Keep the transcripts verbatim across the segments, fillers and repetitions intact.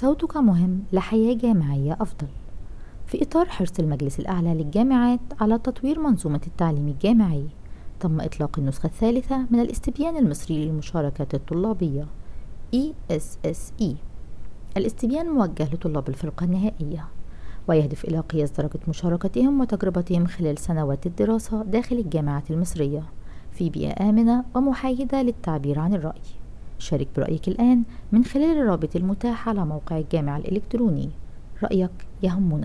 صوتك مهم لحياة جامعية أفضل. في إطار حرص المجلس الأعلى للجامعات على تطوير منظومة التعليم الجامعي، تم إطلاق النسخة الثالثة من الاستبيان المصري للمشاركات الطلابية إي إس إس إي. الاستبيان موجه لطلاب الفرقة النهائية، ويهدف إلى قياس درجة مشاركتهم وتجربتهم خلال سنوات الدراسة داخل الجامعات المصرية في بيئة آمنة ومحايدة للتعبير عن الرأي. شارك برأيك الآن من خلال الرابط المتاح على موقع الجامعة الإلكتروني. رأيك يهمنا.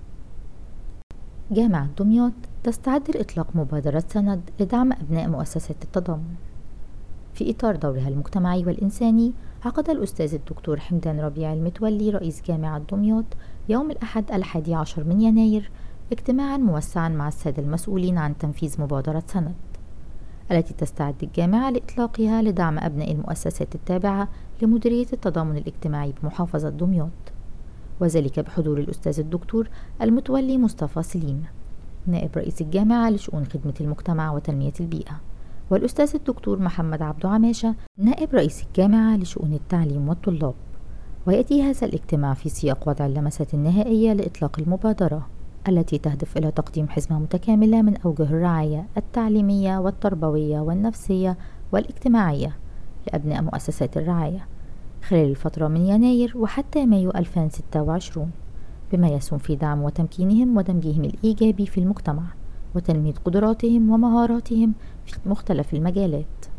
جامعة دمياط تستعد لإطلاق مبادرة سند لدعم أبناء مؤسسات التضامن. في إطار دورها المجتمعي والإنساني، عقد الأستاذ الدكتور حمدان ربيع المتولي رئيس جامعة دمياط يوم الأحد الحادي عشر من يناير اجتماعا موسعا مع السادة المسؤولين عن تنفيذ مبادرة سند، التي تستعد الجامعة لإطلاقها لدعم أبناء المؤسسات التابعة لمديرية التضامن الاجتماعي بمحافظة دمياط، وذلك بحضور الأستاذ الدكتور المتولي مصطفى سليم نائب رئيس الجامعة لشؤون خدمة المجتمع وتنمية البيئة، والأستاذ الدكتور محمد عبدو عماشة نائب رئيس الجامعة لشؤون التعليم والطلاب. ويأتي هذا الاجتماع في سياق وضع اللمسات النهائية لإطلاق المبادرة، التي تهدف إلى تقديم حزمة متكاملة من أوجه الرعاية التعليمية والتربوية والنفسية والاجتماعية لأبناء مؤسسات الرعاية خلال الفترة من يناير وحتى مايو ألفين وستة وعشرين، بما يسهم في دعم وتمكينهم ودمجهم الإيجابي في المجتمع وتنمية قدراتهم ومهاراتهم في مختلف المجالات.